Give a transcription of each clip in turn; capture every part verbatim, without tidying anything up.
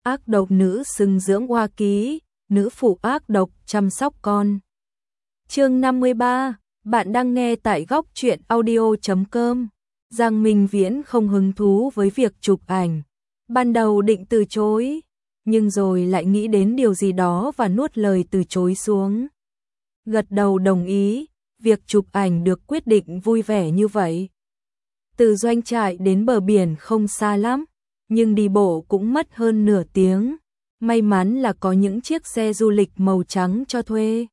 ác độc nữ xưng dưỡng oa ký, nữ phụ ác độc chăm sóc con. Chương năm mươi ba, bạn đang nghe tại góc truyện audio chấm com. Giang Minh Viễn không hứng thú với việc chụp ảnh. Ban đầu định từ chối, nhưng rồi lại nghĩ đến điều gì đó và nuốt lời từ chối xuống. Gật đầu đồng ý, việc chụp ảnh được quyết định vui vẻ như vậy. Từ doanh trại đến bờ biển không xa lắm, nhưng đi bộ cũng mất hơn nửa tiếng. May mắn là có những chiếc xe du lịch màu trắng cho thuê.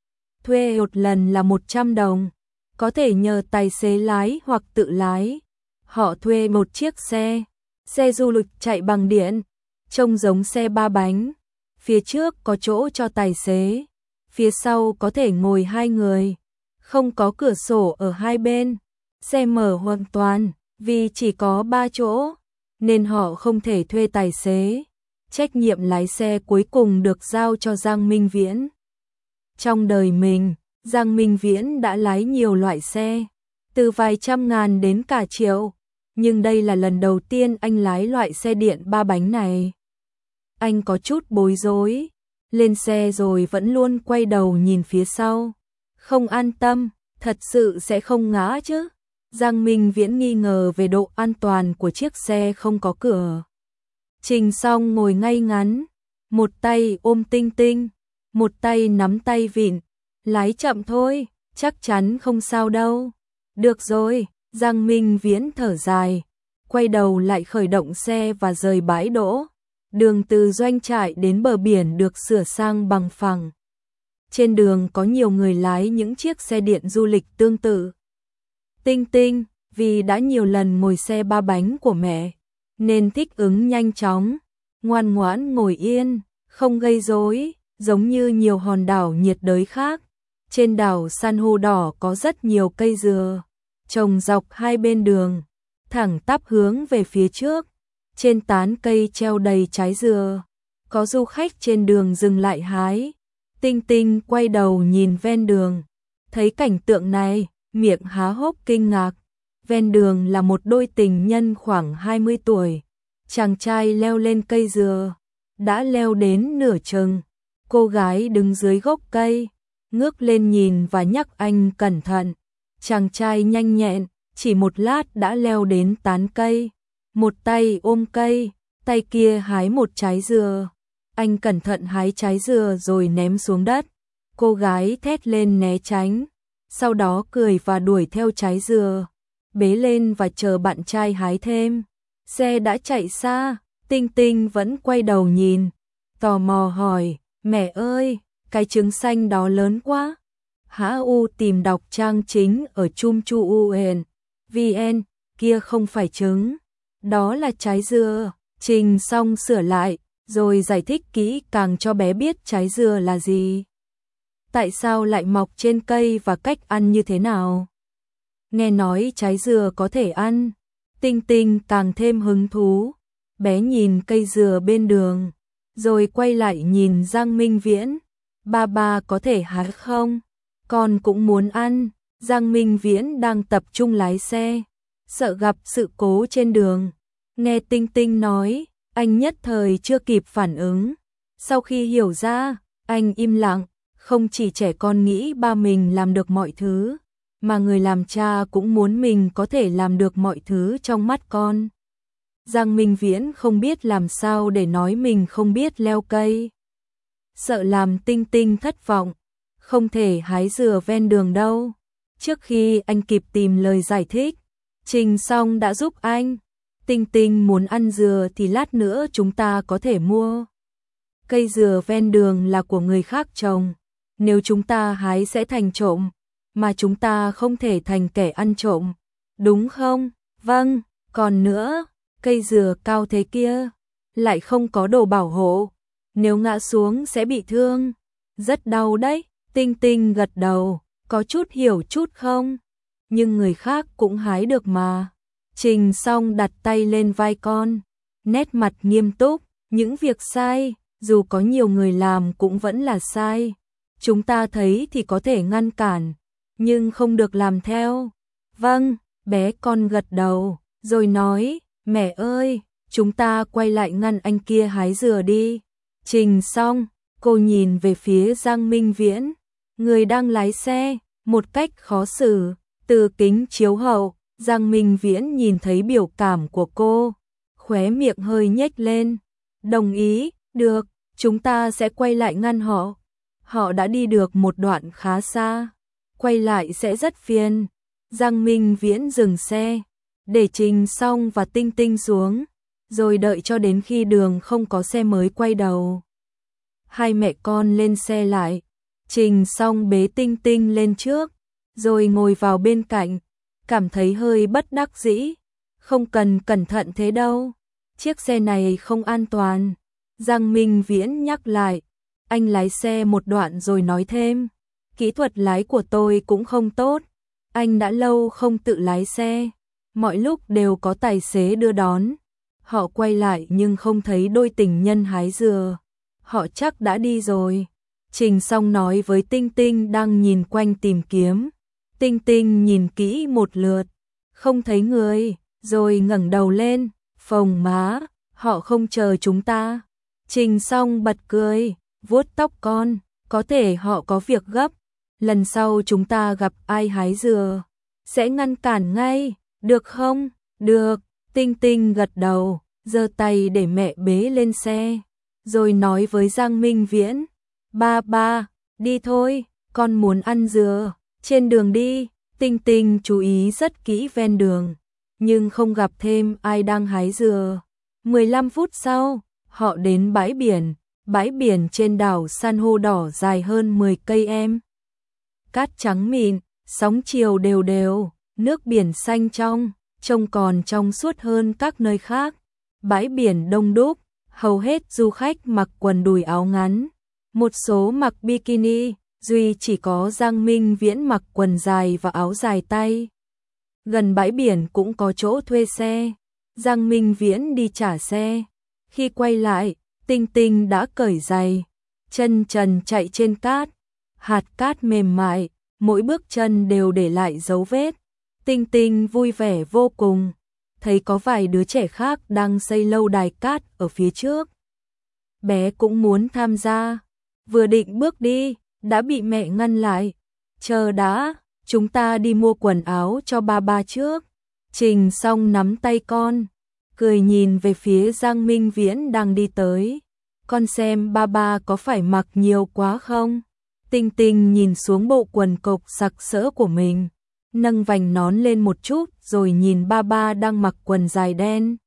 Thuê một lần là một trăm đồng, có thể nhờ tài xế lái hoặc tự lái. Họ thuê một chiếc xe, xe du lịch chạy bằng điện, trông giống xe ba bánh. Phía trước có chỗ cho tài xế, phía sau có thể ngồi hai người, không có cửa sổ ở hai bên. Xe mở hoàn toàn, vì chỉ có ba chỗ, nên họ không thể thuê tài xế. Trách nhiệm lái xe cuối cùng được giao cho Giang Minh Viễn. Trong đời mình, Giang Minh Viễn đã lái nhiều loại xe, từ vài trăm ngàn đến cả triệu, nhưng đây là lần đầu tiên anh lái loại xe điện ba bánh này. Anh có chút bối rối, lên xe rồi vẫn luôn quay đầu nhìn phía sau, không an tâm, thật sự sẽ không ngã chứ? Giang Minh Viễn nghi ngờ về độ an toàn của chiếc xe không có cửa. Trình Song ngồi ngay ngắn, một tay ôm Tinh Tinh, một tay nắm tay vịn, lái chậm thôi, chắc chắn không sao đâu. Được rồi, Giang Minh Viễn thở dài, quay đầu lại khởi động xe và rời bãi đỗ. Đường từ doanh trại đến bờ biển được sửa sang bằng phẳng. Trên đường có nhiều người lái những chiếc xe điện du lịch tương tự. Tinh Tinh, vì đã nhiều lần ngồi xe ba bánh của mẹ, nên thích ứng nhanh chóng, ngoan ngoãn ngồi yên, không gây rối, giống như nhiều hòn đảo nhiệt đới khác. Trên đảo san hô đỏ có rất nhiều cây dừa, trồng dọc hai bên đường, thẳng tắp hướng về phía trước. Trên tán cây treo đầy trái dừa, có du khách trên đường dừng lại hái. Tinh Tinh quay đầu nhìn ven đường, thấy cảnh tượng này, miệng há hốc kinh ngạc. Ven đường là một đôi tình nhân khoảng hai mươi tuổi. Chàng trai leo lên cây dừa, đã leo đến nửa chừng. Cô gái đứng dưới gốc cây, ngước lên nhìn và nhắc anh cẩn thận. Chàng trai nhanh nhẹn, chỉ một lát đã leo đến tán cây. Một tay ôm cây, tay kia hái một trái dừa. Anh cẩn thận hái trái dừa rồi ném xuống đất. Cô gái thét lên né tránh, sau đó cười và đuổi theo trái dừa, bế lên và chờ bạn trai hái thêm. Xe đã chạy xa, Tinh Tinh vẫn quay đầu nhìn, tò mò hỏi, mẹ ơi, cái trứng xanh đó lớn quá. Hả U tìm đọc trang chính ở chum chu un vn, kia không phải trứng, đó là trái dừa. Trình Song sửa lại, rồi giải thích kỹ càng cho bé biết trái dừa là gì, tại sao lại mọc trên cây và cách ăn như thế nào. Nghe nói trái dừa có thể ăn, Tinh Tinh càng thêm hứng thú. Bé nhìn cây dừa bên đường, rồi quay lại nhìn Giang Minh Viễn. Ba ba có thể hái không? Con cũng muốn ăn. Giang Minh Viễn đang tập trung lái xe, sợ gặp sự cố trên đường. Nghe Tinh Tinh nói, anh nhất thời chưa kịp phản ứng. Sau khi hiểu ra, anh im lặng. Không chỉ trẻ con nghĩ ba mình làm được mọi thứ, mà người làm cha cũng muốn mình có thể làm được mọi thứ trong mắt con. Giang Minh Viễn không biết làm sao để nói mình không biết leo cây. Sợ làm Tinh Tinh thất vọng, không thể hái dừa ven đường đâu. Trước khi anh kịp tìm lời giải thích, Trình Song đã giúp anh. Tinh Tinh muốn ăn dừa thì lát nữa chúng ta có thể mua. Cây dừa ven đường là của người khác trồng, nếu chúng ta hái sẽ thành trộm, mà chúng ta không thể thành kẻ ăn trộm, đúng không? Vâng, còn nữa, cây dừa cao thế kia, lại không có đồ bảo hộ, nếu ngã xuống sẽ bị thương, rất đau đấy. Tinh Tinh gật đầu, có chút hiểu chút không? Nhưng người khác cũng hái được mà. Trình Song đặt tay lên vai con, nét mặt nghiêm túc, những việc sai, dù có nhiều người làm cũng vẫn là sai. Chúng ta thấy thì có thể ngăn cản, nhưng không được làm theo. Vâng, bé con gật đầu, rồi nói, mẹ ơi, chúng ta quay lại ngăn anh kia hái dừa đi. Trình xong, cô nhìn về phía Giang Minh Viễn, người đang lái xe, một cách khó xử, từ kính chiếu hậu, Giang Minh Viễn nhìn thấy biểu cảm của cô, khóe miệng hơi nhếch lên, đồng ý, được, chúng ta sẽ quay lại ngăn họ. Họ đã đi được một đoạn khá xa, quay lại sẽ rất phiền. Giang Minh Viễn dừng xe, để Trình Song và Tinh Tinh xuống, rồi đợi cho đến khi đường không có xe mới quay đầu. Hai mẹ con lên xe lại, Trình Song bế Tinh Tinh lên trước, rồi ngồi vào bên cạnh, cảm thấy hơi bất đắc dĩ. Không cần cẩn thận thế đâu, chiếc xe này không an toàn. Giang Minh Viễn nhắc lại, anh lái xe một đoạn rồi nói thêm, kỹ thuật lái của tôi cũng không tốt, anh đã lâu không tự lái xe, mọi lúc đều có tài xế đưa đón. Họ quay lại nhưng không thấy đôi tình nhân hái dừa, họ chắc đã đi rồi. Trình Song nói với Tinh Tinh đang nhìn quanh tìm kiếm. Tinh Tinh nhìn kỹ một lượt, không thấy người, rồi ngẩng đầu lên, phồng má, họ không chờ chúng ta. Trình Song bật cười, vuốt tóc con, có thể họ có việc gấp, lần sau chúng ta gặp ai hái dừa, sẽ ngăn cản ngay, được không? Được, Tinh Tinh gật đầu, giơ tay để mẹ bế lên xe, rồi nói với Giang Minh Viễn, ba ba, đi thôi, con muốn ăn dừa. Trên đường đi, Tinh Tinh chú ý rất kỹ ven đường, nhưng không gặp thêm ai đang hái dừa. mười lăm phút sau, họ đến bãi biển, bãi biển trên đảo san hô đỏ dài hơn mười cây em. Cát trắng mịn, sóng chiều đều đều, nước biển xanh trong, trông còn trong suốt hơn các nơi khác. Bãi biển đông đúc, hầu hết du khách mặc quần đùi áo ngắn, một số mặc bikini, duy chỉ có Giang Minh Viễn mặc quần dài và áo dài tay. Gần bãi biển cũng có chỗ thuê xe, Giang Minh Viễn đi trả xe. Khi quay lại, Tinh Tinh đã cởi giày, chân trần chạy trên cát, hạt cát mềm mại, mỗi bước chân đều để lại dấu vết. Tinh Tinh vui vẻ vô cùng, thấy có vài đứa trẻ khác đang xây lâu đài cát ở phía trước. Bé cũng muốn tham gia, vừa định bước đi, đã bị mẹ ngăn lại. Chờ đã, chúng ta đi mua quần áo cho ba ba trước. Trình Song nắm tay con, cười nhìn về phía Giang Minh Viễn đang đi tới. Con xem ba ba có phải mặc nhiều quá không? Tinh Tinh nhìn xuống bộ quần cộc sặc sỡ của mình, nâng vành nón lên một chút rồi nhìn ba ba đang mặc quần dài đen.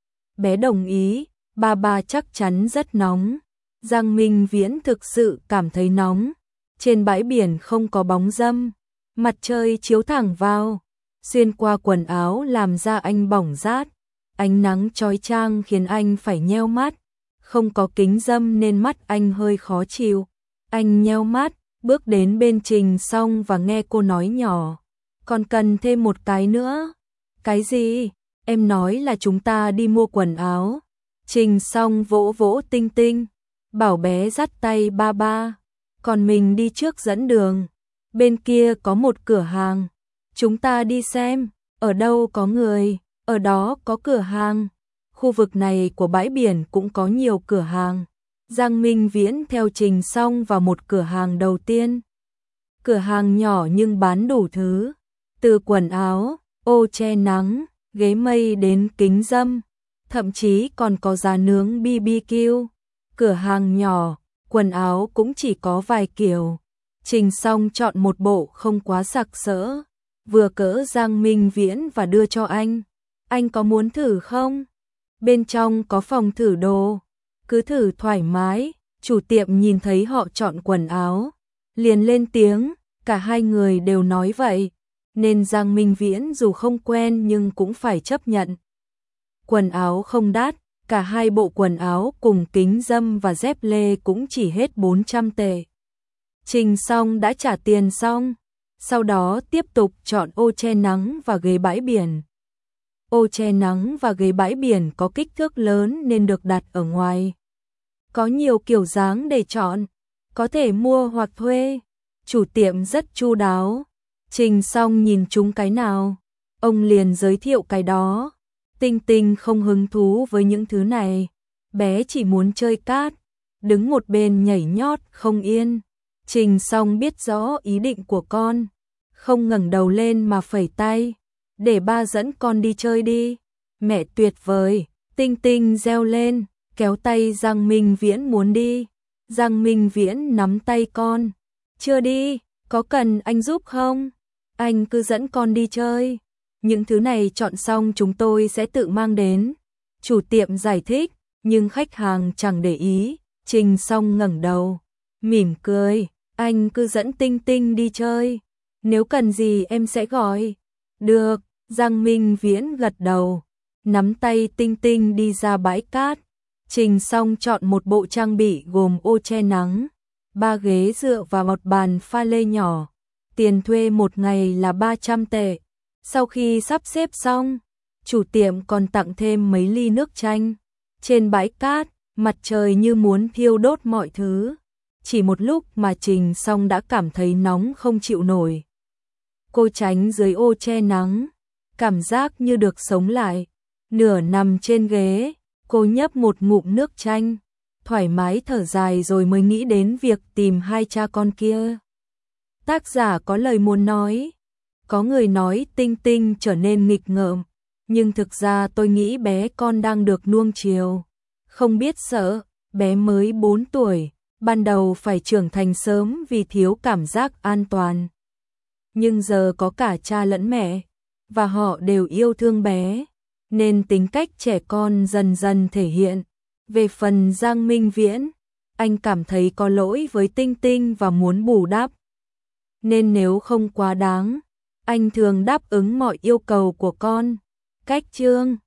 Bé đồng ý, ba ba chắc chắn rất nóng. Giang Minh Viễn thực sự cảm thấy nóng. Trên bãi biển không có bóng râm, mặt trời chiếu thẳng vào, xuyên qua quần áo làm da anh bỏng rát. Ánh nắng chói chang khiến anh phải nheo mắt, không có kính râm nên mắt anh hơi khó chịu. Anh nheo mắt, bước đến bên Trình Song và nghe cô nói nhỏ, còn cần thêm một cái nữa. Cái gì? Em nói là chúng ta đi mua quần áo. Trình Song vỗ vỗ Tinh Tinh, bảo bé dắt tay ba ba, còn mình đi trước dẫn đường. Bên kia có một cửa hàng, chúng ta đi xem, ở đâu có người, ở đó có cửa hàng. Khu vực này của bãi biển cũng có nhiều cửa hàng. Giang Minh Viễn theo Trình Song vào một cửa hàng đầu tiên. Cửa hàng nhỏ nhưng bán đủ thứ, từ quần áo, ô che nắng, ghế mây đến kính râm, thậm chí còn có giá nướng bê bê kiu. Cửa hàng nhỏ, quần áo cũng chỉ có vài kiểu. Trình Song chọn một bộ không quá sặc sỡ, vừa cỡ Giang Minh Viễn và đưa cho anh. Anh có muốn thử không? Bên trong có phòng thử đồ, cứ thử thoải mái. Chủ tiệm nhìn thấy họ chọn quần áo, liền lên tiếng, cả hai người đều nói vậy, nên Giang Minh Viễn dù không quen nhưng cũng phải chấp nhận. Quần áo không đắt, cả hai bộ quần áo cùng kính râm và dép lê cũng chỉ hết bốn trăm tệ. Trình Song đã trả tiền xong, sau đó tiếp tục chọn ô che nắng và ghế bãi biển. Ô che nắng và ghế bãi biển có kích thước lớn nên được đặt ở ngoài. Có nhiều kiểu dáng để chọn, có thể mua hoặc thuê. Chủ tiệm rất chu đáo. Trình Song nhìn chúng cái nào, ông liền giới thiệu cái đó. Tinh Tinh không hứng thú với những thứ này, bé chỉ muốn chơi cát, đứng một bên nhảy nhót không yên. Trình Song biết rõ ý định của con, không ngẩng đầu lên mà phẩy tay, để ba dẫn con đi chơi đi. Mẹ tuyệt vời, Tinh Tinh reo lên, kéo tay Giang Minh Viễn muốn đi. Giang Minh Viễn nắm tay con, chưa đi, có cần anh giúp không? Anh cứ dẫn con đi chơi. Những thứ này chọn xong chúng tôi sẽ tự mang đến. Chủ tiệm giải thích, nhưng khách hàng chẳng để ý. Trình Song ngẩng đầu, mỉm cười, anh cứ dẫn Tinh Tinh đi chơi. Nếu cần gì em sẽ gọi. Được, Giang Minh Viễn gật đầu, nắm tay Tinh Tinh đi ra bãi cát. Trình Song chọn một bộ trang bị gồm ô che nắng, ba ghế dựa và một bàn pha lê nhỏ. Tiền thuê một ngày là ba trăm tệ. Sau khi sắp xếp xong, chủ tiệm còn tặng thêm mấy ly nước chanh. Trên bãi cát, mặt trời như muốn thiêu đốt mọi thứ. Chỉ một lúc mà Trình Song đã cảm thấy nóng không chịu nổi. Cô tránh dưới ô che nắng, cảm giác như được sống lại. Nửa nằm trên ghế, cô nhấp một ngụm nước chanh, thoải mái thở dài rồi mới nghĩ đến việc tìm hai cha con kia. Tác giả có lời muốn nói. Có người nói Tinh Tinh trở nên nghịch ngợm, nhưng thực ra tôi nghĩ bé con đang được nuông chiều. Không biết sợ, bé mới bốn tuổi, ban đầu phải trưởng thành sớm vì thiếu cảm giác an toàn. Nhưng giờ có cả cha lẫn mẹ, và họ đều yêu thương bé, nên tính cách trẻ con dần dần thể hiện. Về phần Giang Minh Viễn, anh cảm thấy có lỗi với Tinh Tinh và muốn bù đắp. Nên nếu không quá đáng, anh thường đáp ứng mọi yêu cầu của con. Cách chương